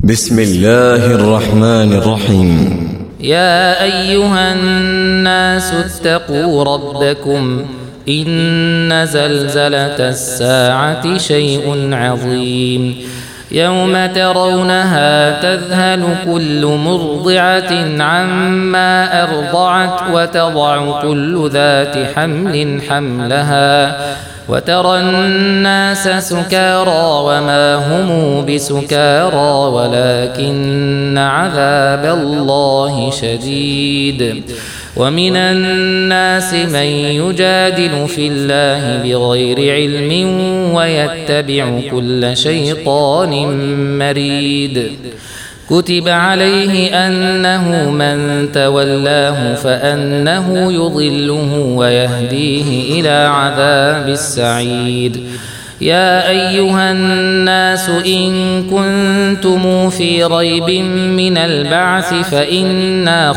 بسم الله الرحمن الرحيم. يا أيها الناس اتقوا ربكم إن زلزلة الساعة شيء عظيم يوم ترونها تذهل كل مرضعة عما أرضعت وتضع كل ذات حمل حملها وترى الناس سكارى وما هم بسكارى ولكن عذاب الله شديد. ومن الناس من يجادل في الله بغير علم ويتبع كل شيطان مريد. كتب عليه أنه من تولاه فأنه يضله ويهديه إلى عذاب السعير. يا أيها الناس إن كنتم في ريب من البعث فإنا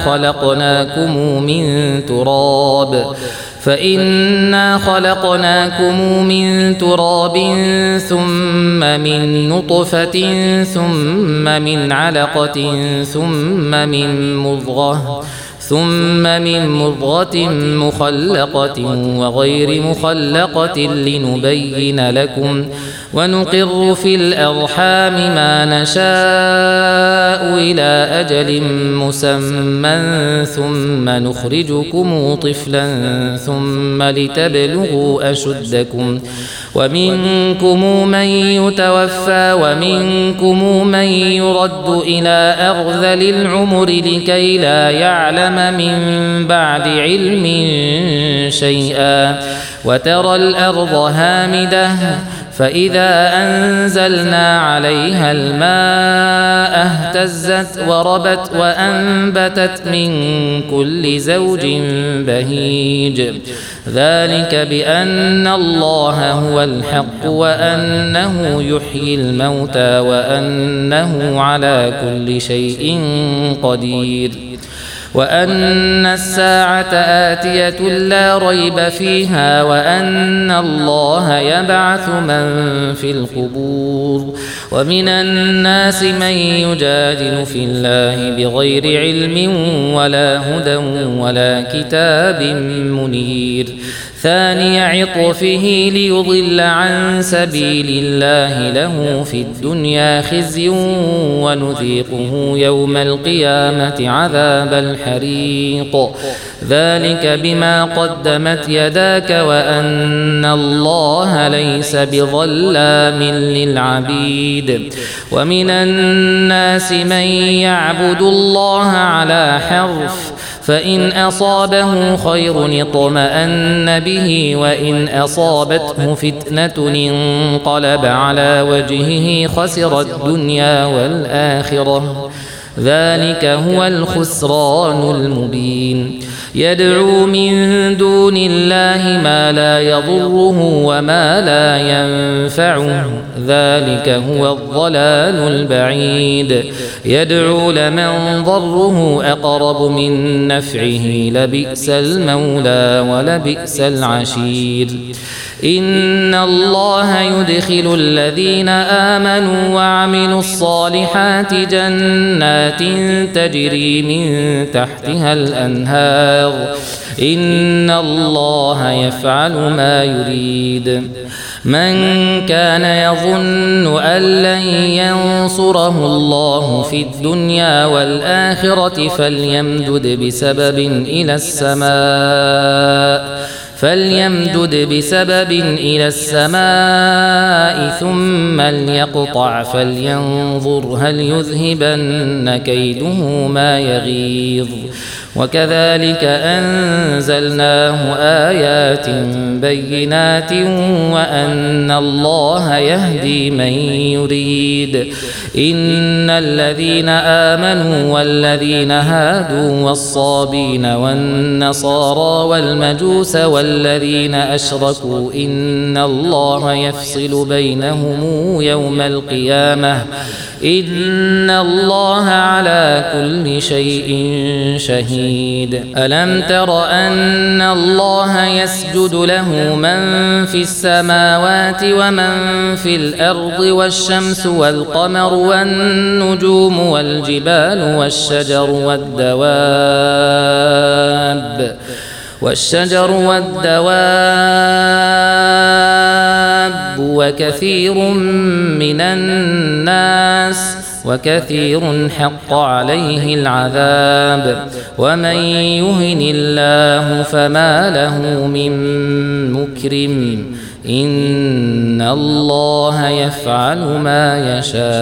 خلقناكم من تراب ثم من نطفة ثم من علقة ثم من مضغة مخلقة وغير مخلقة لنبين لكم ونقر في الأرحام ما نشاء إلى أجل مسمى ثم نخرجكم طفلا ثم لتبلغوا أشدكم ومنكم من يتوفى ومنكم من يرد إلى أرذل العمر لكي لا يعلم من بعد علم شيئا. وترى الأرض هامدة فإذا أنزلنا عليها الماء اهتزت وربت وأنبتت من كل زوج بهيج. ذلك بأن الله هو الحق وأنه يحيي الموتى وأنه على كل شيء قدير وأن الساعة آتية لا ريب فيها وأن الله يبعث من في القبور. ومن الناس من يجادل في الله بغير علم ولا هدى ولا كتاب منير. ثاني عطفه ليضل عن سبيل الله له في الدنيا خزي ونذيقه يوم القيامة عذاب الحريق. ذلك بما قدمت يداك وأن الله ليس بظلام للعبيد. ومن الناس من يعبد الله على حرف فإن أصابه خير اطمأن به وإن أصابته فتنة انقلب على وجهه خسر الدنيا والآخرة. ذلك هو الخسران المبين. يدعو من دون الله ما لا يضره وما لا ينفعه ذلك هو الضلال البعيد. يدعو لمن ضره أقرب من نفعه لبئس المولى ولبئس العشير. إن الله يدخل الذين آمنوا وعملوا الصالحات جنات تجري من تحتها الأنهار إن الله يفعل ما يريد. من كان يظن أن لن ينصره الله في الدنيا والآخرة فليمدد بسبب إلى السماء ثم ليقطع فلينظر هل يذهبن كيده ما يغيظ. وكذلك أنزلناه آيات بينات وأن الله يهدي من يريد. إن الذين آمنوا والذين هادوا والصابين والنصارى والمجوس والذين أشركوا إن الله يفصل بينهم يوم القيامة إن الله على كل شيء شهيد. شهيد ألم تر أن الله يسجد له من في السماوات ومن في الأرض والشمس والقمر والنجوم والجبال والشجر والدواب وكثير من الناس وكثير حق عليه العذاب ومن يهن الله فما له من مكرم إن الله يفعل ما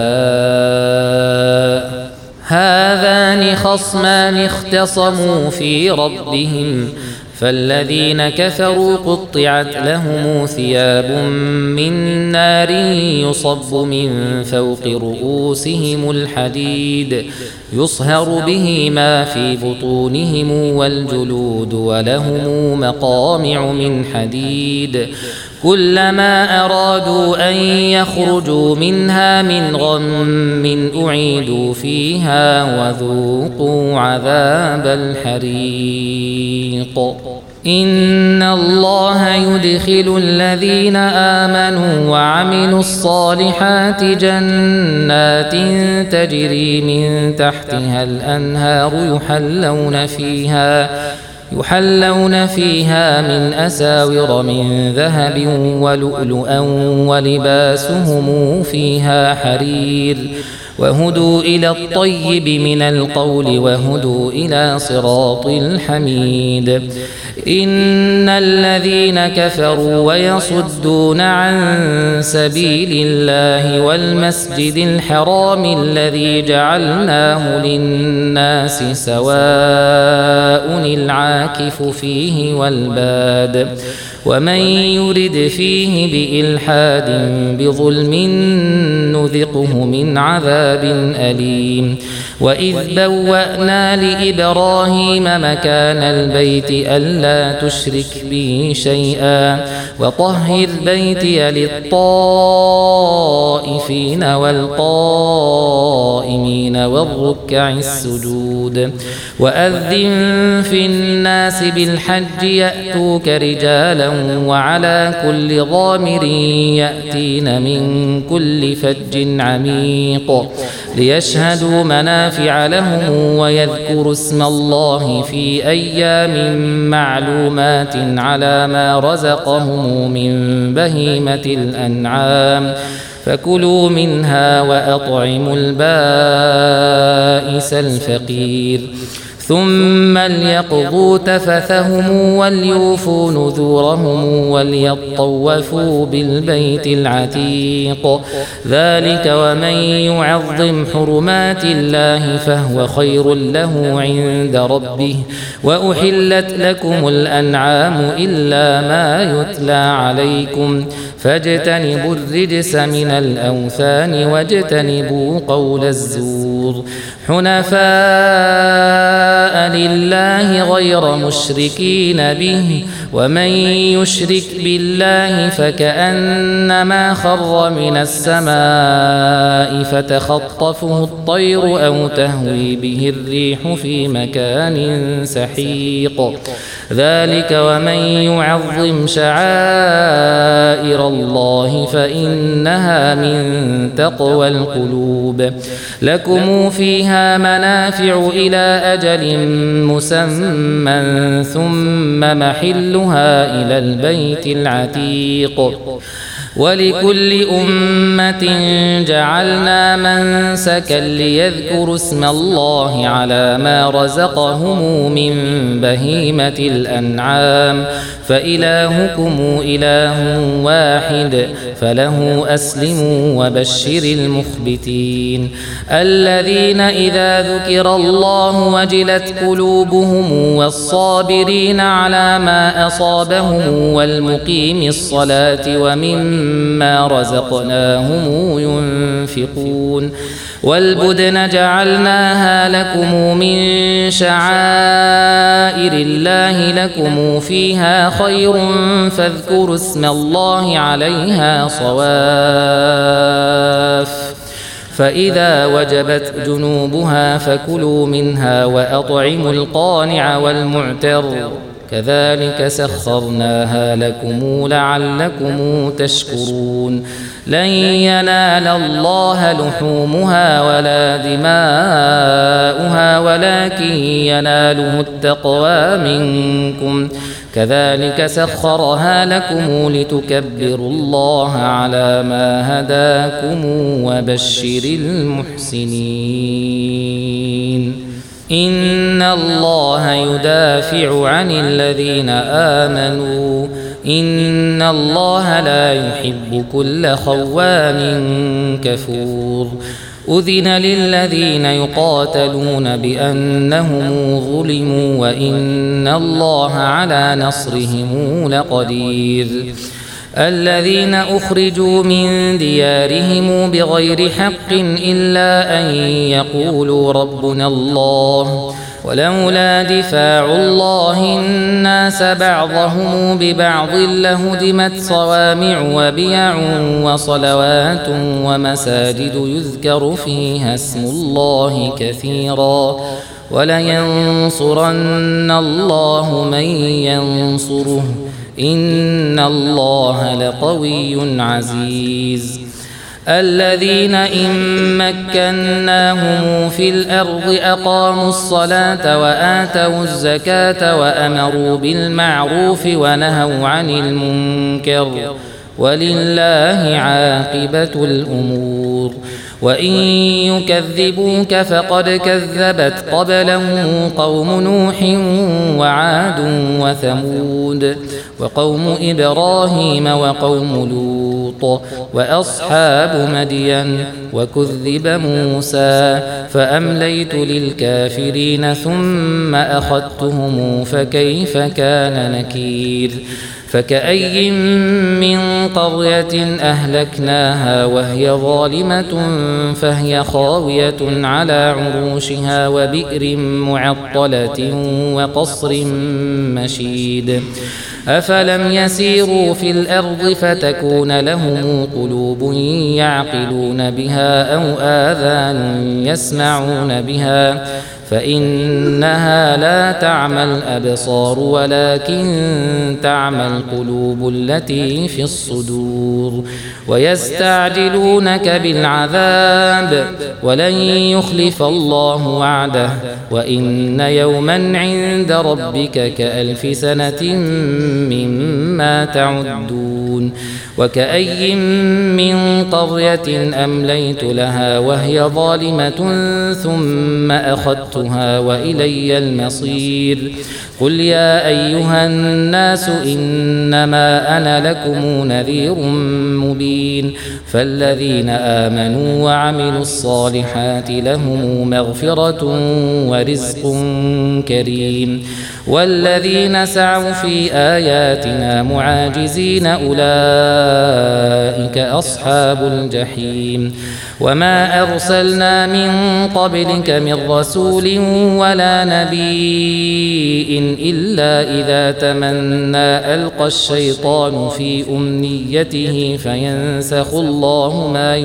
يشاء هذان خصمان اختصموا في ربهم فالذين كفروا قطعت لهم ثياب من نار يصب من فوق رؤوسهم الحديد يصهر به ما في بطونهم والجلود ولهم مقامع من حديد كلما أرادوا أن يخرجوا منها من غم أعيدوا فيها وذوقوا عذاب الحريق إن الله يدخل الذين آمنوا وعملوا الصالحات جنات تجري من تحتها الأنهار يحلون فيها من أساور من ذهب ولؤلؤا ولباسهم فيها حرير وهدوا إلى الطيب من القول وهدوا إلى صراط الحميد إن الذين كفروا ويصدون عن سبيل الله والمسجد الحرام الذي جعلناه للناس سواء العاكف فيه والباد ومن يرد فيه بإلحاد بظلم نذقه من عذاب أليم وإذ بوأنا لإبراهيم مكان البيت ألا تشرك بي شيئا وطهر بيتي للطائفين والقائمين والركع السجود وأذن في الناس بالحج يأتوك رجالا وعلى كل ضامر يأتين من كل فج عميق ليشهدوا منافع لهم ويذكروا اسم الله في أيام معلومات على ما رزقهم من بهيمة الأنعام فكلوا منها وأطعموا البائس الفقير ثم ليقضوا تفثهم وليوفوا نذورهم وليطوفوا بالبيت العتيق ذلك ومن يعظم حرمات الله فهو خير له عند ربه وأحلت لكم الأنعام إلا ما يتلى عليكم فاجتنبوا الرجس من الأوثان واجتنبوا قول الزور حنفاء لله غير مشركين به ومن يشرك بالله فكأنما خر من السماء فتخطفه الطير أو تهوي به الريح في مكان سحيق ذلك ومن يعظم شعائر الله فإنها من تقوى القلوب لكم فيها منافع إلى أجل مسمى ثم محلها إلى البيت العتيق ولكل أمة جعلنا منسكا ليذكروا اسم الله على ما رزقهم من بهيمة الأنعام فإلهكم إله واحد فله أسلموا وبشر المخبتين الذين إذا ذكر الله وجلت قلوبهم والصابرين على ما أصابهم والمقيم الصلاة ومما رزقناهم ينفقون والبدن جعلناها لكم من شعائر الله لكم فيها خير فاذكروا اسم الله عليها صواف فإذا وجبت جنوبها فكلوا منها وأطعموا القانع والمعتر كذلك سخرناها لكم لعلكم تشكرون لن ينال الله لحومها ولا دماؤها ولكن يناله التقوى منكم كذلك سخرها لكم لتكبروا الله على ما هداكم وبشر المحسنين إن الله يدافع عن الذين آمنوا إن الله لا يحب كل خوان كفور أذن للذين يقاتلون بأنهم ظلموا وإن الله على نصرهم لقدير الذين أخرجوا من ديارهم بغير حق إلا أن يقولوا ربنا الله ولولا دفاع الله الناس بعضهم ببعض لهدمت صوامع وبيع وصلوات ومساجد يذكر فيها اسم الله كثيرا ولينصرن الله من ينصره إن الله لقوي عزيز الذين إن مكناهم في الأرض أقاموا الصلاة وآتوا الزكاة وأمروا بالمعروف ونهوا عن المنكر ولله عاقبة الأمور وإن يكذبوك فقد كذبت قبلهم قوم نوح وعاد وثمود وقوم إبراهيم وقوم لوط وأصحاب مدين وكذب موسى فأمليت للكافرين ثم أخذتهم فكيف كان نكير فكأي من قرية أهلكناها وهي ظالمة فهي خاوية على عروشها وبئر معطلة وقصر مشيد أفلم يسيروا في الأرض فتكون لهم قلوب يعقلون بها أو آذان يسمعون بها فإنها لا تعمى الأبصار ولكن تعمى القلوب التي في الصدور ويستعجلونك بالعذاب ولن يخلف الله وعده وإن يوما عند ربك كألف سنة مما تعدون وكأي من قرية أمليت لها وهي ظالمة ثم أخذتها وإلي المصير قل يا أيها الناس إنما أنا لكم نذير مبين فالذين آمنوا وعملوا الصالحات لهم مغفرة ورزق كريم والذين سعوا في آياتنا معاجزين أولئك أصحاب الجحيم وما أرسلنا من قبلك من رسول ولا نبي إلا إذا تمنى ألقى الشيطان في أمنيته فينسخ الله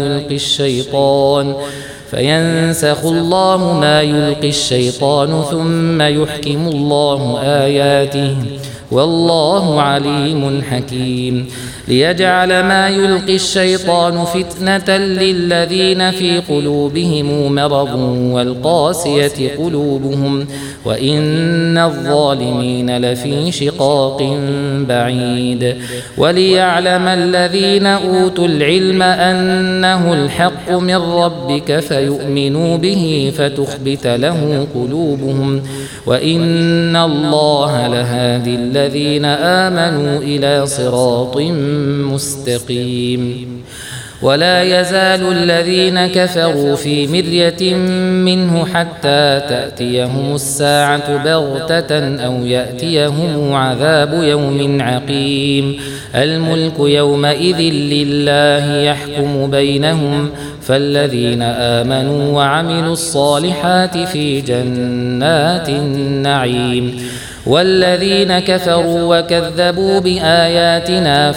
ما يلقي الشيطان ثم يحكم الله آياته والله عليم حكيم ليجعل ما يلقي الشيطان فتنة للذين في قلوبهم مرض والقاسية قلوبهم وإن الظالمين لفي شقاق بعيد وليعلم الذين أوتوا العلم أنه الحق من ربك فيؤمنوا به فتخبت له قلوبهم وإن الله لهادي الذين آمنوا إلى صراط مستقيم ولا يزال الذين كفروا في مرية منه حتى تأتيهم الساعة بغتة أو يأتيهم عذاب يوم عقيم الملك يومئذ لله يحكم بينهم فالذين آمنوا وعملوا الصالحات في جنات النعيم والذين كفروا وكذبوا بآياتنا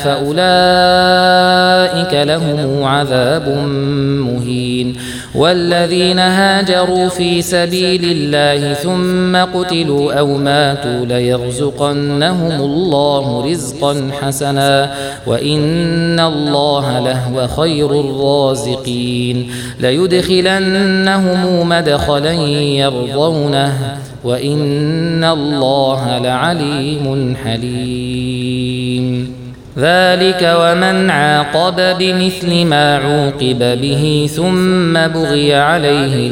فأولئك لهم عذاب مهين والذين هاجروا في سبيل الله ثم قتلوا أو ماتوا ليرزقنهم الله رزقا حسنا وإن الله لهو خير الرازقين ليدخلنهم مدخلا يرضونه وإن الله لعليم حليم ذلك ومن عاقب بمثل ما عوقب به ثم بغي عليه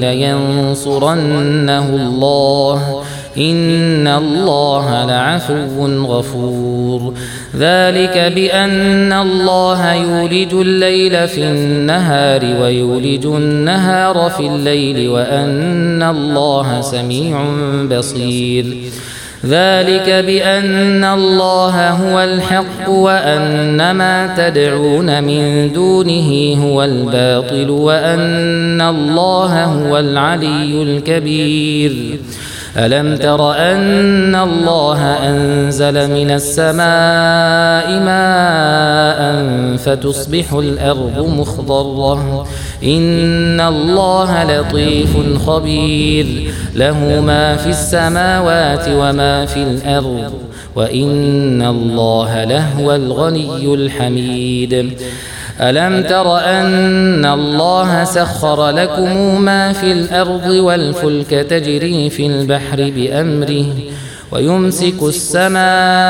لينصرنه الله إن الله لعفو غفور ذلك بأن الله يولج الليل في النهار ويولج النهار في الليل وأن الله سميع بصير ذلك بأن الله هو الحق وأن ما تدعون من دونه هو الباطل وأن الله هو العلي الكبير ألم تر أن الله أنزل من السماء ماء فتصبح الأرض مخضرة إن الله لطيف خبير له ما في السماوات وما في الأرض وإن الله لهو الغني الحميد ألم تر أن الله سخر لكم ما في الأرض والفلك تجري في البحر بأمره ويمسك السماء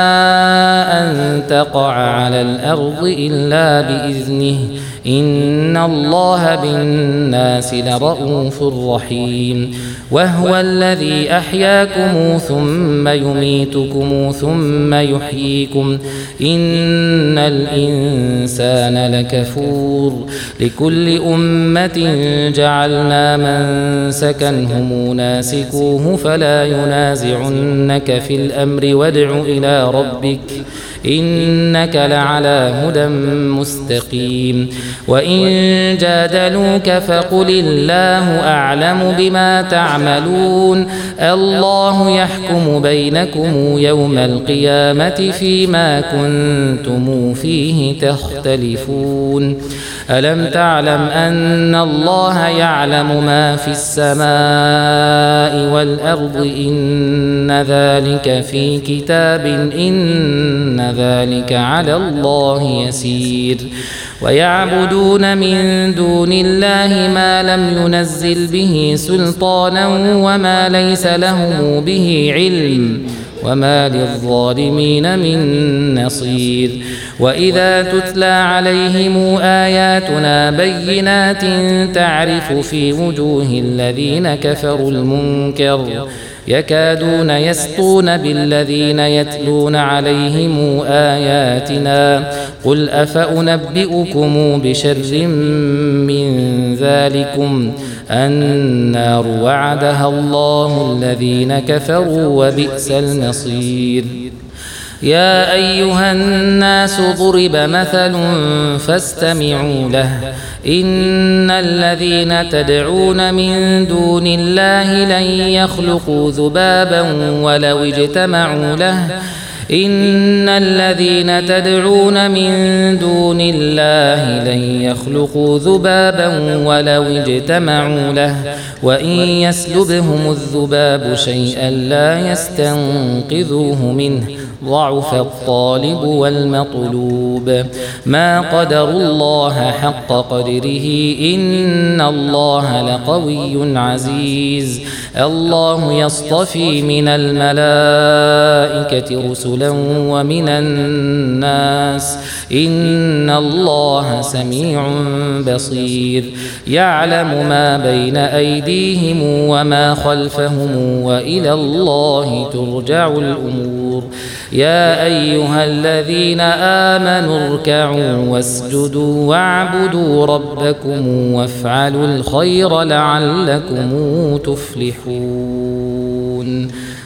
أن تقع على الأرض إلا بإذنه إن الله بالناس لرءوف رحيم وهو الذي أحياكم ثم يميتكم ثم يحييكم إن الإنسان لكفور لكل أمة جعلنا منسكا هم ناسكوه فلا ينازعنك في الأمر وادع إلى ربك إنك لعلى هدى مستقيم وإن جادلوك فقل الله أعلم بما تعملون الله يحكم بينكم يوم القيامة فيما كنتم فيه تختلفون ألم تعلم أن الله يعلم ما في السماء والأرض إن ذلك في كتاب إن ذلك على الله يسير ويعبدون من دون الله ما لم ينزل به سلطانا وما ليس لهم به علم وما للظالمين من نصير وإذا تتلى عليهم آياتنا بينات تعرف في وجوه الذين كفروا المنكر يكادون يسطون بالذين يتلون عليهم آياتنا قل أفأنبئكم بشر من ذلكم النار وعدها الله الذين كفروا وبئس المصير يا أيها الناس ضرب مثل فاستمعوا له إن الذين تدعون من دون الله لن يخلقوا ذبابا ولو اجتمعوا له إن الذين تدعون من دون الله لن يخلقوا ذبابا ولو اجتمعوا له وإن يسلبهم الذباب شيئا لا يستنقذوه منه ضعف الطالب والمطلوب ما قدروا الله حق قدره إن الله لقوي عزيز الله يصطفي من الملائكة رسلا ومن الناس إن الله سميع بصير يعلم ما بين أيديهم وما خلفهم وإلى الله ترجع الأمور يا أيها الذين آمنوا اركعوا واسجدوا واعبدوا ربكم وافعلوا الخير لعلكم تفلحون